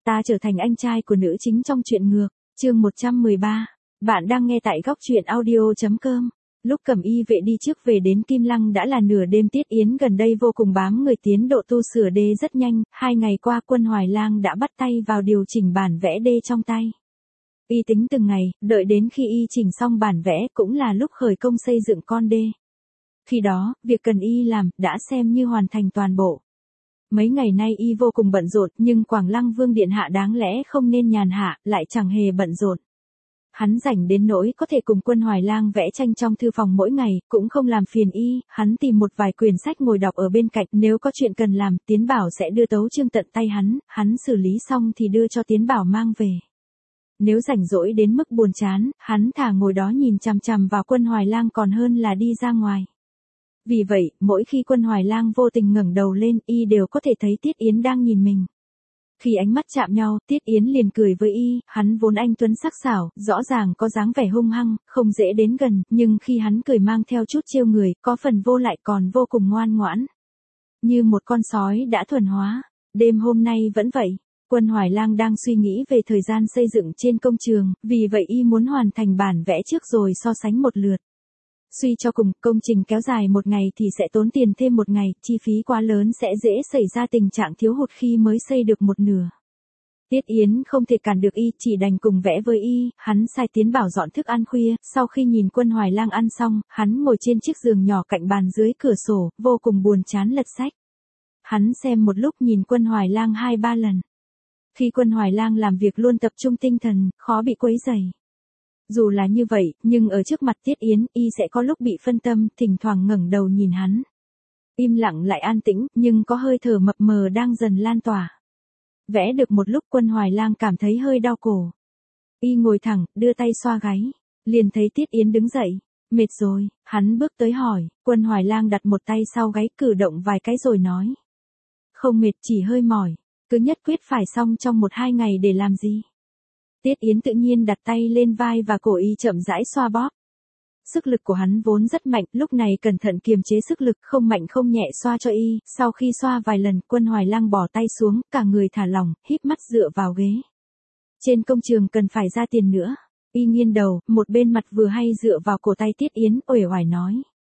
Ta trở thành anh trai của nữ chính trong truyện ngược, chương 113. Bạn đang nghe tại góc truyện audio.com. Lúc Cẩm Y vệ đi trước về đến Kim Lăng đã là nửa đêm. Tiết Yến gần đây vô cùng bám người, tiến độ tu sửa đê rất nhanh, 2 ngày qua Quân Hoài Lang đã bắt tay vào điều chỉnh bản vẽ đê trong tay. Y tính từng ngày, đợi đến khi y chỉnh xong bản vẽ cũng là lúc khởi công xây dựng con đê. Khi đó, việc cần y làm đã xem như hoàn thành toàn bộ. Mấy ngày nay y vô cùng bận rộn, nhưng Quảng Lăng Vương điện hạ đáng lẽ không nên nhàn hạ, lại chẳng hề bận rộn. Hắn rảnh đến nỗi có thể cùng Quân Hoài Lang vẽ tranh trong thư phòng mỗi ngày, cũng không làm phiền y, hắn tìm một vài quyển sách ngồi đọc ở bên cạnh, nếu có chuyện cần làm, Tiến Bảo sẽ đưa tấu chương tận tay hắn xử lý xong thì đưa cho Tiến Bảo mang về. Nếu rảnh rỗi đến mức buồn chán, hắn thà ngồi đó nhìn chằm chằm vào Quân Hoài Lang còn hơn là đi ra ngoài. Vì vậy, mỗi khi Quân Hoài Lang vô tình ngẩng đầu lên, y đều có thể thấy Tiết Yến đang nhìn mình. Khi ánh mắt chạm nhau, Tiết Yến liền cười với y, hắn vốn anh tuấn sắc sảo, rõ ràng có dáng vẻ hung hăng, không dễ đến gần, nhưng khi hắn cười mang theo chút trêu người, có phần vô lại còn vô cùng ngoan ngoãn. Như một con sói đã thuần hóa. Đêm hôm nay vẫn vậy. Quân Hoài Lang đang suy nghĩ về thời gian xây dựng trên công trường, vì vậy y muốn hoàn thành bản vẽ trước rồi so sánh một lượt. Suy cho cùng, công trình kéo dài một ngày thì sẽ tốn tiền thêm một ngày, chi phí quá lớn sẽ dễ xảy ra tình trạng thiếu hụt khi mới xây được một nửa. Tiết Yến không thể cản được y, chỉ đành cùng vẽ với y, hắn sai Tiến Bảo dọn thức ăn khuya, sau khi nhìn Quân Hoài Lang ăn xong, hắn ngồi trên chiếc giường nhỏ cạnh bàn dưới cửa sổ, vô cùng buồn chán lật sách. Hắn xem một lúc nhìn Quân Hoài Lang 2-3 lần. Khi Quân Hoài Lang làm việc luôn tập trung tinh thần, khó bị quấy rầy. Dù là như vậy, nhưng ở trước mặt Tiết Yến, y sẽ có lúc bị phân tâm, thỉnh thoảng ngẩng đầu nhìn hắn. Im lặng lại an tĩnh, nhưng có hơi thở mập mờ đang dần lan tỏa. Vẽ được một lúc Quân Hoài Lang cảm thấy hơi đau cổ. Y ngồi thẳng, đưa tay xoa gáy. Liền thấy Tiết Yến đứng dậy. Mệt rồi, hắn bước tới hỏi. Quân Hoài Lang đặt một tay sau gáy, cử động vài cái rồi nói. Không mệt, chỉ hơi mỏi. Cứ nhất quyết phải xong trong 1-2 ngày để làm gì? Tiết Yến tự nhiên đặt tay lên vai và cổ y chậm rãi xoa bóp. Sức lực của hắn vốn rất mạnh, lúc này cẩn thận kiềm chế sức lực, không mạnh không nhẹ xoa cho y. Sau khi xoa vài lần, Quân Hoài Lang bỏ tay xuống, cả người thả lỏng, híp mắt dựa vào ghế. Trên công trường cần phải ra tiền nữa. Y nghiêng đầu, một bên mặt vừa hay dựa vào cổ tay Tiết Yến, uể oải nói.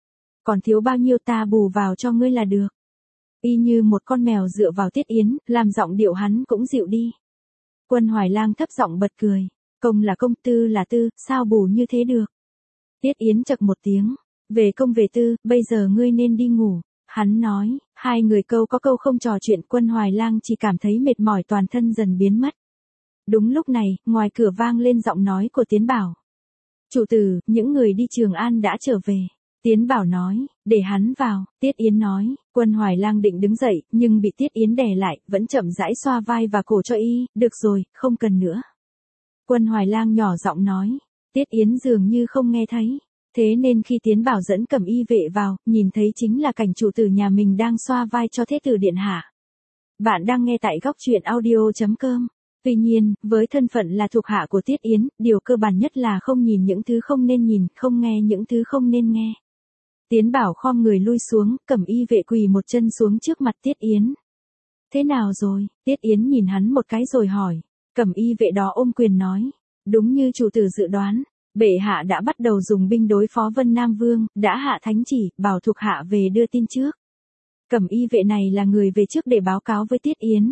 Còn thiếu bao nhiêu ta bù vào cho ngươi là được. Y như một con mèo dựa vào Tiết Yến, làm giọng điệu hắn cũng dịu đi. Quân Hoài Lang thấp giọng bật cười. Công là công, tư là tư, sao bù như thế được? Tiết Yến chậc một tiếng. Về công về tư, bây giờ ngươi nên đi ngủ. Hắn nói, hai người câu có câu không trò chuyện. Quân Hoài Lang chỉ cảm thấy mệt mỏi, toàn thân dần biến mất. Đúng lúc này, ngoài cửa vang lên giọng nói của Tiến Bảo. Chủ tử, những người đi Trường An đã trở về. Tiến Bảo nói, để hắn vào. Tiết Yến nói, Quân Hoài Lang định đứng dậy, nhưng bị Tiết Yến đè lại, vẫn chậm rãi xoa vai và cổ cho y, được rồi, không cần nữa. Quân Hoài Lang nhỏ giọng nói, Tiết Yến dường như không nghe thấy. Thế nên khi Tiến Bảo dẫn Cẩm Y vệ vào, nhìn thấy chính là cảnh chủ tử nhà mình đang xoa vai cho thế tử điện hạ. Bạn đang nghe tại góc truyện audio.com. Tuy nhiên, với thân phận là thuộc hạ của Tiết Yến, điều cơ bản nhất là không nhìn những thứ không nên nhìn, không nghe những thứ không nên nghe. Tiến Bảo khom người lui xuống, Cẩm Y vệ quỳ một chân xuống trước mặt Tiết Yến. Thế nào rồi? Tiết Yến nhìn hắn một cái rồi hỏi. Cẩm Y vệ đó ôm quyền nói. Đúng như chủ tử dự đoán, bệ hạ đã bắt đầu dùng binh đối phó Vân Nam Vương, đã hạ thánh chỉ, bảo thuộc hạ về đưa tin trước. Cẩm Y vệ này là người về trước để báo cáo với Tiết Yến.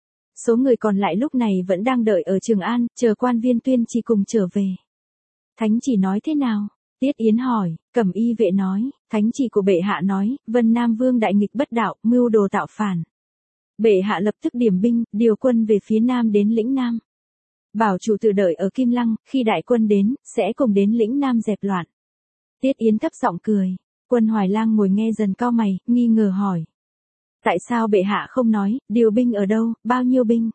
Số người còn lại lúc này vẫn đang đợi ở Trường An, chờ quan viên tuyên chỉ cùng trở về. Thánh chỉ nói thế nào? Tiết Yến hỏi. Cẩm Y vệ nói, thánh chỉ của bệ hạ nói, Vân Nam Vương đại nghịch bất đạo, mưu đồ tạo phản. Bệ hạ lập tức điểm binh, điều quân về phía Nam đến lĩnh Nam. Bảo chủ tử đợi ở Kim Lăng, khi đại quân đến, sẽ cùng đến lĩnh Nam dẹp loạn. Tiết Yến thấp giọng cười. Quân Hoài Lang ngồi nghe dần cau mày, nghi ngờ hỏi. Tại sao bệ hạ không nói, điều binh ở đâu, bao nhiêu binh?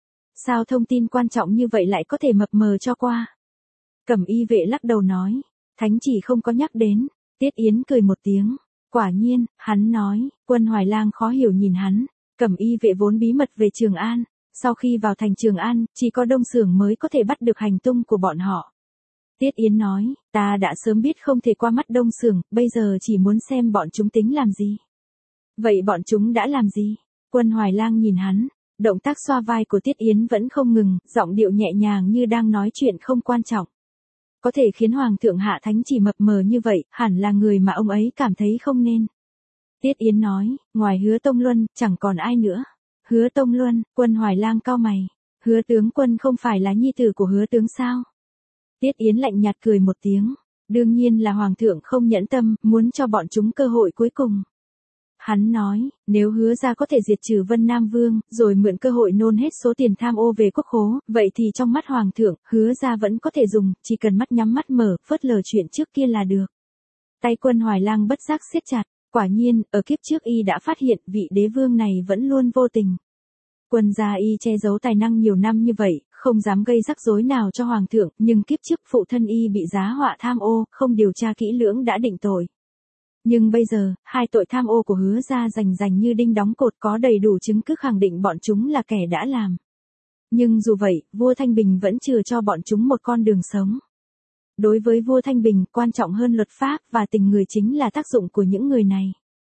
Sao thông tin quan trọng như vậy lại có thể mập mờ cho qua? Cẩm Y vệ lắc đầu nói. Thánh chỉ không có nhắc đến. Tiết Yến cười một tiếng. Quả nhiên, hắn nói. Quân Hoài Lang khó hiểu nhìn hắn. Cẩm Y vệ vốn bí mật về Trường An. Sau khi vào thành Trường An, chỉ có Đông Xưởng mới có thể bắt được hành tung của bọn họ. Tiết Yến nói, ta đã sớm biết không thể qua mắt Đông Xưởng, bây giờ chỉ muốn xem bọn chúng tính làm gì. Vậy bọn chúng đã làm gì? Quân Hoài Lang nhìn hắn. Động tác xoa vai của Tiết Yến vẫn không ngừng, giọng điệu nhẹ nhàng như đang nói chuyện không quan trọng. Có thể khiến Hoàng thượng hạ thánh chỉ mập mờ như vậy, hẳn là người mà ông ấy cảm thấy không nên. Tiết Yến nói, ngoài Hứa Tông Luân, chẳng còn ai nữa. Hứa Tông Luân, Quân Hoài Lang cau mày. Hứa tướng quân không phải là nhi tử của Hứa tướng sao? Tiết Yến lạnh nhạt cười một tiếng. Đương nhiên là Hoàng thượng không nhẫn tâm, muốn cho bọn chúng cơ hội cuối cùng. Hắn nói, nếu Hứa gia có thể diệt trừ Vân Nam Vương, rồi mượn cơ hội nôn hết số tiền tham ô về quốc khố, vậy thì trong mắt Hoàng thượng, Hứa gia vẫn có thể dùng, chỉ cần mắt nhắm mắt mở, phớt lờ chuyện trước kia là được. Tay Quân Hoài Lang bất giác siết chặt, quả nhiên, ở kiếp trước y đã phát hiện vị đế vương này vẫn luôn vô tình. Quân gia y che giấu tài năng nhiều năm như vậy, không dám gây rắc rối nào cho Hoàng thượng, nhưng kiếp trước phụ thân y bị giá họa tham ô, không điều tra kỹ lưỡng đã định tội. Nhưng bây giờ, hai tội tham ô của Hứa gia rành như đinh đóng cột, có đầy đủ chứng cứ khẳng định bọn chúng là kẻ đã làm. Nhưng dù vậy, vua Thanh Bình vẫn chừa cho bọn chúng một con đường sống. Đối với vua Thanh Bình, quan trọng hơn luật pháp và tình người chính là tác dụng của những người này.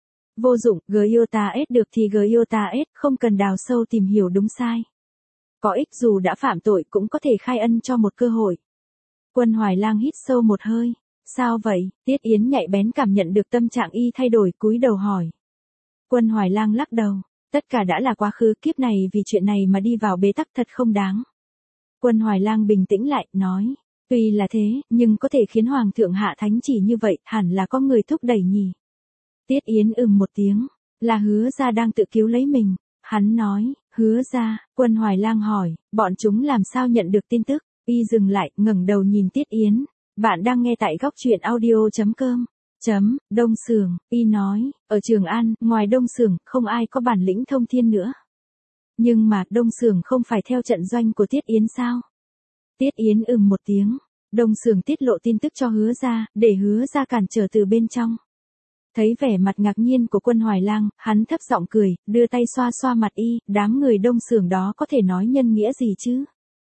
Vô dụng, Giota-S được thì Giota-S, không cần đào sâu tìm hiểu đúng sai. Có ích dù đã phạm tội cũng có thể khai ân cho một cơ hội. Quân Hoài Lang hít sâu một hơi. Sao vậy? Tiết Yến nhạy bén cảm nhận được tâm trạng y thay đổi, cúi đầu hỏi. Quân Hoài Lang lắc đầu. Tất cả đã là quá khứ, kiếp này vì chuyện này mà đi vào bế tắc thật không đáng. Quân Hoài Lang bình tĩnh lại, nói. Tuy là thế, nhưng có thể khiến Hoàng thượng hạ thánh chỉ như vậy, hẳn là có người thúc đẩy nhỉ. Tiết Yến một tiếng. Là Hứa gia đang tự cứu lấy mình. Hắn nói, Hứa gia. Quân Hoài Lang hỏi, bọn chúng làm sao nhận được tin tức? Y dừng lại, ngẩng đầu nhìn Tiết Yến. Bạn đang nghe tại góc truyện audio.com. Đông Sưởng, y nói, ở Trường An, ngoài Đông Sưởng, không ai có bản lĩnh thông thiên nữa. Nhưng mà, Đông Sưởng không phải theo trận doanh của Tiết Yến sao? Tiết Yến một tiếng. Đông Sưởng tiết lộ tin tức cho Hứa gia, để Hứa gia cản trở từ bên trong. Thấy vẻ mặt ngạc nhiên của Quân Hoài Lang, hắn thấp giọng cười, đưa tay xoa xoa mặt y, đám người Đông Sưởng đó có thể nói nhân nghĩa gì chứ?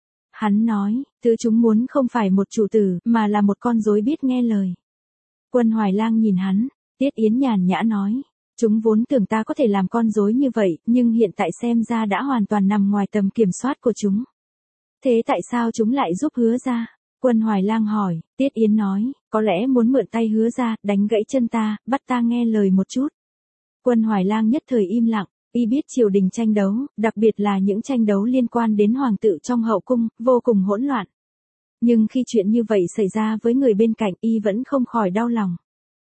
Hắn nói, thứ chúng muốn không phải một chủ tử, mà là một con rối biết nghe lời. Quân Hoài Lang nhìn hắn, Tiết Yến nhàn nhã nói, chúng vốn tưởng ta có thể làm con rối như vậy, nhưng hiện tại xem ra đã hoàn toàn nằm ngoài tầm kiểm soát của chúng. Thế tại sao chúng lại giúp Hứa gia? Quân Hoài Lang hỏi, Tiết Yến nói, có lẽ muốn mượn tay Hứa gia, đánh gãy chân ta, bắt ta nghe lời một chút. Quân Hoài Lang nhất thời im lặng. Y biết triều đình tranh đấu, đặc biệt là những tranh đấu liên quan đến hoàng tử trong hậu cung, vô cùng hỗn loạn. Nhưng khi chuyện như vậy xảy ra với người bên cạnh, y vẫn không khỏi đau lòng.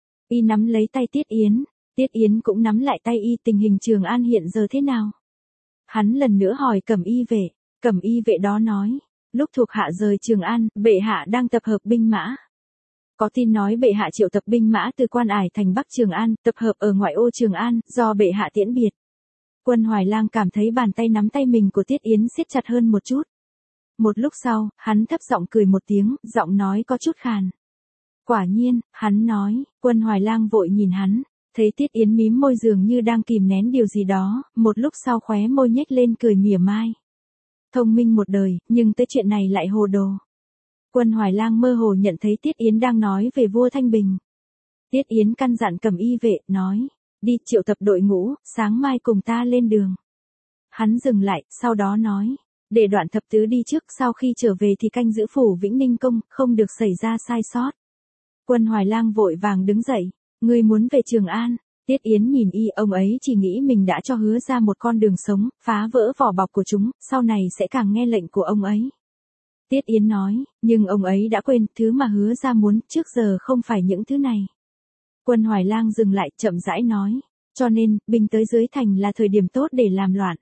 Y nắm lấy tay Tiết Yến cũng nắm lại tay y. Tình hình Trường An hiện giờ thế nào? Hắn lần nữa hỏi Cẩm Y vệ. Cẩm Y vệ đó nói, lúc thuộc hạ rời Trường An, bệ hạ đang tập hợp binh mã. Có tin nói bệ hạ triệu tập binh mã từ Quan Ải thành Bắc Trường An, tập hợp ở ngoại ô Trường An, do bệ hạ tiễn biệt. Quân Hoài Lang cảm thấy bàn tay nắm tay mình của Tiết Yến siết chặt hơn một chút. Một lúc sau, hắn thấp giọng cười một tiếng, giọng nói có chút khàn. Quả nhiên, hắn nói. Quân Hoài Lang vội nhìn hắn, thấy Tiết Yến mím môi dường như đang kìm nén điều gì đó, một lúc sau khóe môi nhếch lên cười mỉa mai. Thông minh một đời, nhưng tới chuyện này lại hồ đồ. Quân Hoài Lang mơ hồ nhận thấy Tiết Yến đang nói về vua Thanh Bình. Tiết Yến căn dặn Cẩm Y vệ, nói. Đi triệu tập đội ngũ, sáng mai cùng ta lên đường. Hắn dừng lại, sau đó nói. Để Đoạn Thập Tứ đi trước, sau khi trở về thì canh giữ phủ Vĩnh Ninh Công, không được xảy ra sai sót. Quân Hoài Lang vội vàng đứng dậy. Ngươi muốn về Trường An? Tiết Yến nhìn y, ông ấy chỉ nghĩ mình đã cho Hứa ra một con đường sống, phá vỡ vỏ bọc của chúng, sau này sẽ càng nghe lệnh của ông ấy. Tiết Yến nói, nhưng ông ấy đã quên, thứ mà Hứa ra muốn, trước giờ không phải những thứ này. Quân Hoài Lang dừng lại, chậm rãi nói, cho nên, binh tới dưới thành là thời điểm tốt để làm loạn.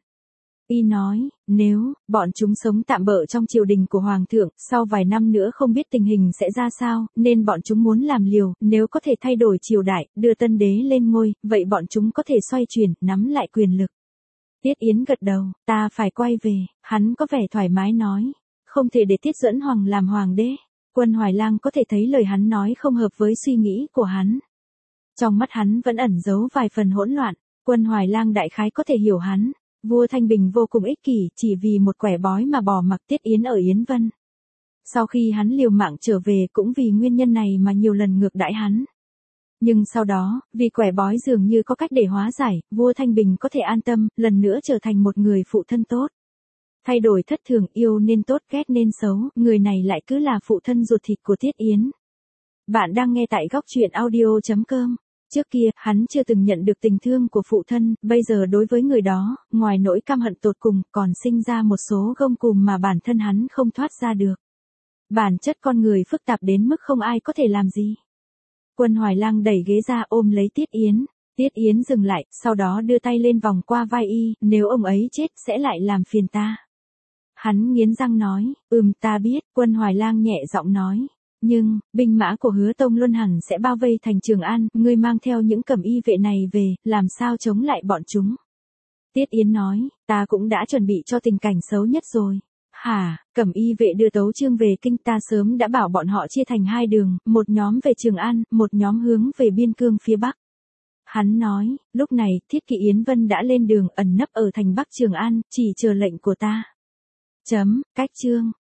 Y nói, nếu, bọn chúng sống tạm bợ trong triều đình của Hoàng thượng, sau vài năm nữa không biết tình hình sẽ ra sao, nên bọn chúng muốn làm liều, nếu có thể thay đổi triều đại, đưa tân đế lên ngôi, vậy bọn chúng có thể xoay chuyển, nắm lại quyền lực. Tiết Yến gật đầu, ta phải quay về, hắn có vẻ thoải mái nói, không thể để Tiết Duẫn Hoàng làm hoàng đế. Quân Hoài Lang có thể thấy lời hắn nói không hợp với suy nghĩ của hắn. Trong mắt hắn vẫn ẩn giấu vài phần hỗn loạn, Quân Hoài Lang đại khái có thể hiểu hắn. Vua Thanh Bình vô cùng ích kỷ, chỉ vì một quẻ bói mà bỏ mặc Tiết Yến ở Yến Vân. Sau khi hắn liều mạng trở về cũng vì nguyên nhân này mà nhiều lần ngược đãi hắn. Nhưng sau đó, vì quẻ bói dường như có cách để hóa giải, vua Thanh Bình có thể an tâm, lần nữa trở thành một người phụ thân tốt. Thay đổi thất thường, yêu nên tốt, ghét nên xấu, người này lại cứ là phụ thân ruột thịt của Tiết Yến. Bạn đang nghe tại góc truyện audio.com. Trước kia, hắn chưa từng nhận được tình thương của phụ thân, bây giờ đối với người đó, ngoài nỗi căm hận tột cùng, còn sinh ra một số gông cùm mà bản thân hắn không thoát ra được. Bản chất con người phức tạp đến mức không ai có thể làm gì. Quân Hoài Lang đẩy ghế ra ôm lấy Tiết Yến. Tiết Yến dừng lại, sau đó đưa tay lên vòng qua vai y, nếu ông ấy chết sẽ lại làm phiền ta. Hắn nghiến răng nói, ta biết, Quân Hoài Lang nhẹ giọng nói. Nhưng, binh mã của Hứa Tông Luân hẳn sẽ bao vây thành Trường An, ngươi mang theo những cẩm y vệ này về, làm sao chống lại bọn chúng? Tiết Yến nói, ta cũng đã chuẩn bị cho tình cảnh xấu nhất rồi. Hả, cẩm y vệ đưa tấu chương về kinh, ta sớm đã bảo bọn họ chia thành hai đường, một nhóm về Trường An, một nhóm hướng về biên cương phía Bắc. Hắn nói, lúc này, Thiết Kỵ Yến Vân đã lên đường ẩn nấp ở thành Bắc Trường An, chỉ chờ lệnh của ta. Cách chương.